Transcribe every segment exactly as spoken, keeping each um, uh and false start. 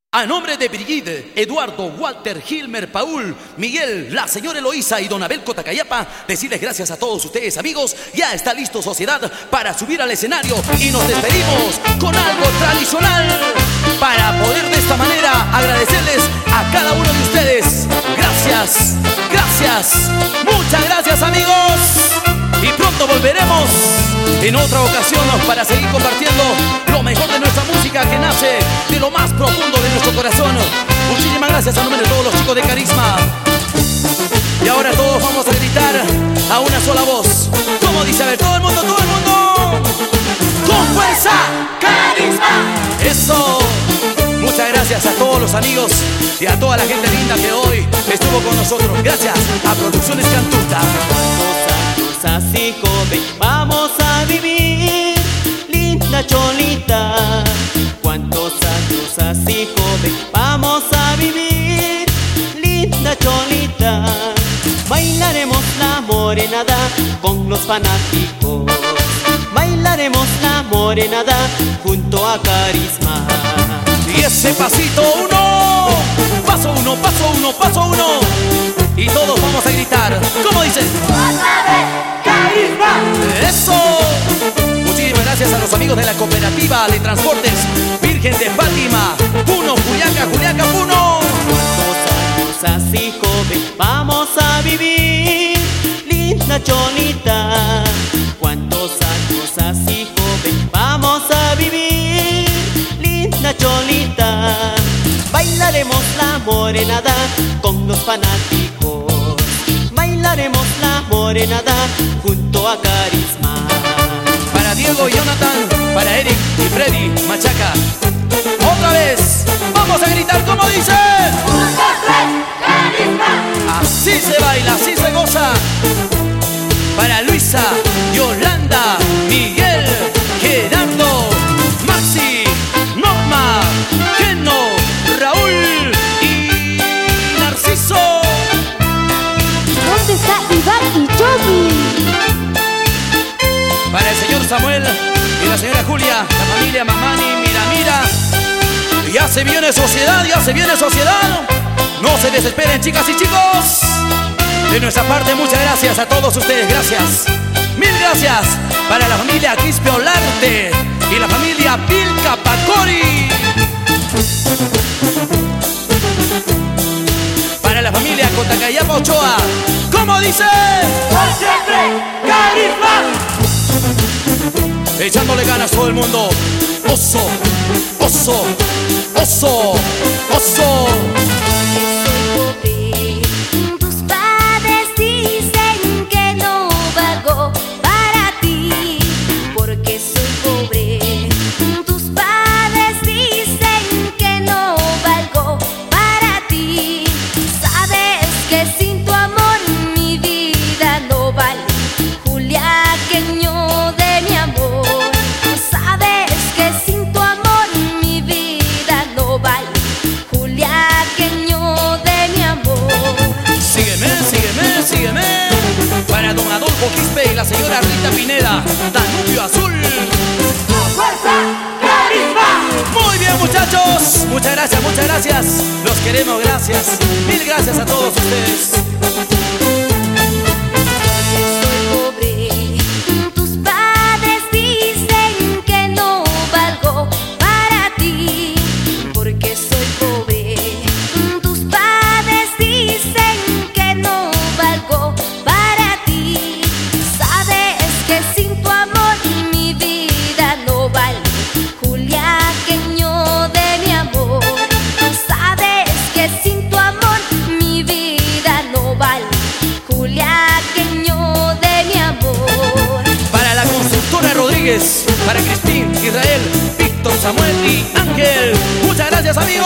A nombre de Brigitte, Eduardo, Walter, Gilmer, Paul, Miguel, la señora Eloísa y don Abel Cotacayapa, decirles gracias a todos ustedes, amigos. Ya está listo Sociedad para subir al escenario y nos despedimos con algo tradicional para poder de esta manera agradecerles a cada uno de ustedes. Gracias, gracias, muchas gracias, amigos. Y pronto volveremos en otra ocasión para seguir compartiendo lo mejor de nuestra música que nace de lo más profundo de nuestro corazón. Muchísimas gracias a nombre de todos los chicos de Carisma. Y ahora todos vamos a gritar a una sola voz. ¿Cómo dice? A ver, todo el mundo, todo el mundo. ¡Con fuerza! ¡Carisma! ¡Eso! Muchas gracias a todos los amigos y a toda la gente linda que hoy estuvo con nosotros. Gracias a Producciones Cantuta. Así joven, vamos a vivir, linda Cholita. Cuántos años así joven, vamos a vivir, linda Cholita. Bailaremos la morenada con los fanáticos, bailaremos la morenada junto a Carisma. Y ese pasito uno, paso uno, paso uno, paso uno. Y todos vamos a gritar, ¿cómo dicen? ¡Carisma! ¡Eso! Muchísimas gracias a los amigos de la cooperativa de transportes Virgen de Fátima. Puno, Juliaca, Juliaca, Puno. ¿Cuántos años así joven vamos a vivir, linda Cholita? ¿Cuántos años así joven vamos a vivir, linda Cholita? Bailaremos la morenada con los fanáticos, bailaremos la morenada junto a Carisma. Para Diego y Jonathan, para Eric y Freddy Machaca. Otra vez, vamos a gritar como dice. Un, dos, tres, Carisma. Así se baila, así se goza. Para Luisa, Yolanda, Miguel, Gerardo, Maxi, Norma, Keno, Raúl y Narciso. ¿Dónde está Iván y Yogi? Para el señor Samuel y la señora Julia, la familia Mamani, mira, mira. Ya se viene Sociedad, ya se viene Sociedad. No se desesperen, chicas y chicos. De nuestra parte, muchas gracias a todos ustedes, gracias. Mil gracias para la familia Quispe Olarte y la familia Pilca Pacori. Para la familia Cotacayapa Ochoa, ¿cómo dice? Por siempre, Carisma. Echándole ganas todo el mundo. Oso, oso, oso, oso. Tus padres dicen que no valgo para ti, porque soy pobre. Tus padres dicen que no valgo para ti. Sabes que sin tu amor mi vida no vale. Juliaqueño de mi amor, sabes que sin tu amor mi vida no vale. Juliaqueño de mi amor. Sígueme, sígueme, sígueme. Para don Adolfo Quispe y la señora Rita Pineda, Danubio Azul. ¡Fuerza! ¡Carisma! Muy bien, muchachos. Muchas gracias, muchas gracias. Los queremos, gracias. Mil gracias a todos ustedes. Soy pobre. Tus padres dicen que no valgo para ti, porque soy pobre. Tus padres dicen que no valgo para ti. Sabes que sin tu amor mi vida no vale. Juliaqueño de mi amor, sabes que sin tu amor mi vida no vale. Juliaqueño de mi amor. Para la constructora Rodríguez, para Cristín, Israel, Víctor, Samuel y Ángel. Muchas gracias, amigos.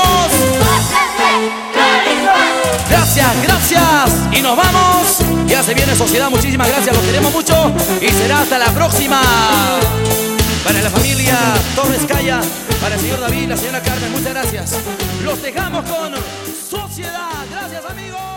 Gracias, gracias. Y nos vamos. Ya se viene Sociedad. Muchísimas gracias. Los queremos mucho. Y será hasta la próxima. Para la familia Torres Calla, para el señor David, la señora Carmen. Muchas gracias. Los dejamos con Sociedad. Gracias, amigos.